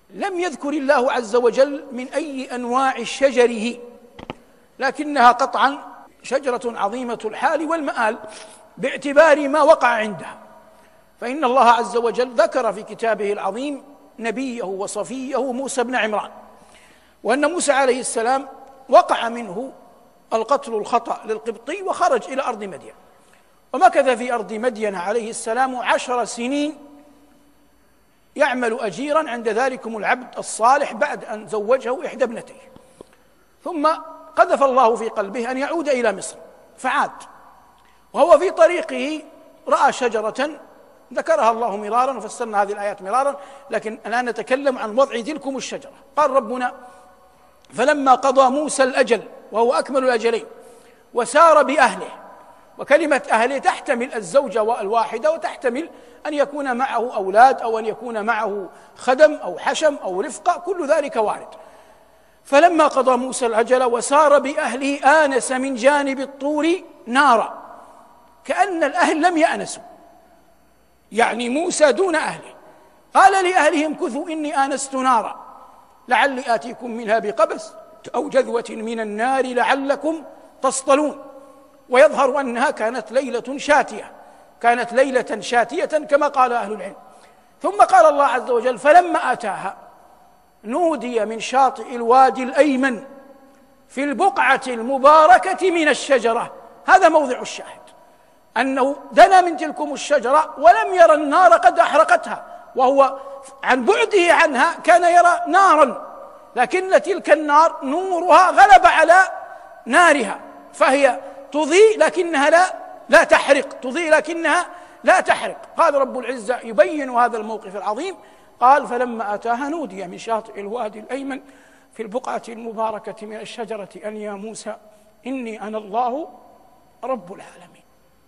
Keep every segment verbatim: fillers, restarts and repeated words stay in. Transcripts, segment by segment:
لم يذكر الله عز وجل من أي أنواع شجره، لكنها قطعا شجرة عظيمة الحال والمآل باعتبار ما وقع عندها. فإن الله عز وجل ذكر في كتابه العظيم نبيه وصفيه موسى بن عمران، وأن موسى عليه السلام وقع منه القتل الخطأ للقبطي وخرج إلى أرض مدين، ومكث في أرض مدين عليه السلام عشر سنين يعمل أجيرا عند ذلكم العبد الصالح بعد أن زوجه إحدى ابنتيه، ثم قذف الله في قلبه أن يعود إلى مصر فعاد، وهو في طريقه رأى شجرة ذكرها الله مرارا وفسرنا هذه الآيات مرارا، لكن الآن نتكلم عن وضع تلكم الشجرة. قال ربنا: فلما قضى موسى الأجل، وهو أكمل الأجلين، وسار بأهله، وكلمة أهله تحتمل الزوجة الواحدة وتحتمل أن يكون معه أولاد أو أن يكون معه خدم أو حشم أو رفقة، كل ذلك وارد. فلما قضى موسى الأجل وسار بأهله آنس من جانب الطور نارا، كأن الأهل لم يأنسوا، يعني موسى دون أهله. قال لأهلهم: كثوا إني آنست نارا لعلي آتيكم منها بقبس أو جذوة من النار لعلكم تصطلون. ويظهر أنها كانت ليلة شاتية، كانت ليلة شاتية كما قال أهل العلم. ثم قال الله عز وجل: فلما أتاها نودي من شاطئ الوادي الأيمن في البقعة المباركة من الشجرة. هذا موضع الشاهد، أنه دنا من تلكم الشجرة ولم يرى النار قد أحرقتها، وهو عن بعده عنها كان يرى نارا، لكن تلك النار نورها غلب على نارها، فهي تضيء لكنها لا لا تحرق، تضيء لكنها لا تحرق. قال رب العزة يبين هذا الموقف العظيم، قال: فلما أتاها نودي من شاطئ الوادي الأيمن في البقعة المباركة من الشجرة أن يا موسى إني أنا الله رب العالمين.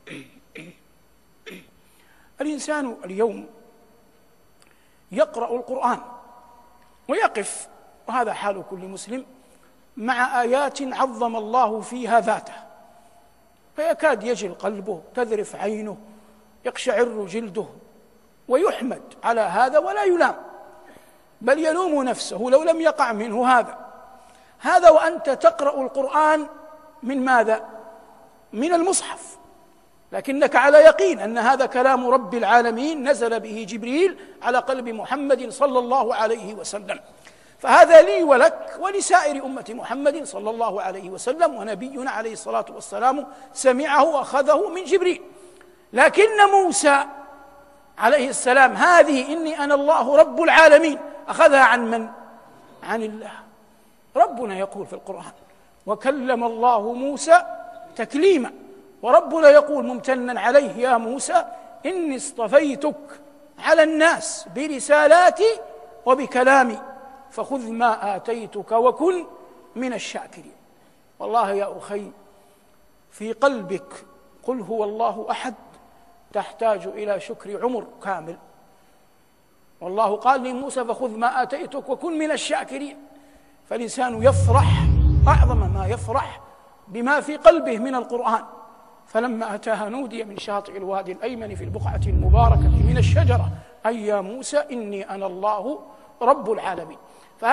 الإنسان اليوم يقرأ القرآن ويقف، وهذا حال كل مسلم، مع آيات عظم الله فيها ذاته، فيكاد يجل قلبه، تذرف عينه، يقشعر جلده، ويحمد على هذا ولا يلام، بل يلوم نفسه لو لم يقع منه هذا. هذا وأنت تقرأ القرآن من ماذا؟ من المصحف، لكنك على يقين أن هذا كلام رب العالمين نزل به جبريل على قلب محمد صلى الله عليه وسلم، فهذا لي ولك ولسائر أمة محمد صلى الله عليه وسلم، ونبينا عليه الصلاة والسلام سمعه وأخذه من جبريل. لكن موسى عليه السلام هذه إني أنا الله رب العالمين أخذها عن من؟ عن الله. ربنا يقول في القرآن: وكلم الله موسى تكليما، وربنا يقول ممتنا عليه: يا موسى إني اصطفيتك على الناس برسالاتي وبكلامي فخذ ما آتيتك وكن من الشاكرين. والله يا أخي في قلبك قل هو الله أحد تحتاج إلى شكر عمر كامل. والله قال لموسى: فخذ ما آتيتك وكن من الشاكرين. فالإنسان يفرح أعظم ما يفرح بما في قلبه من القرآن. فلما أتاها نودي من شاطئ الوادي الأيمن في البقعة المباركة من الشجرة أي يا موسى إني أنا الله رب العالمين.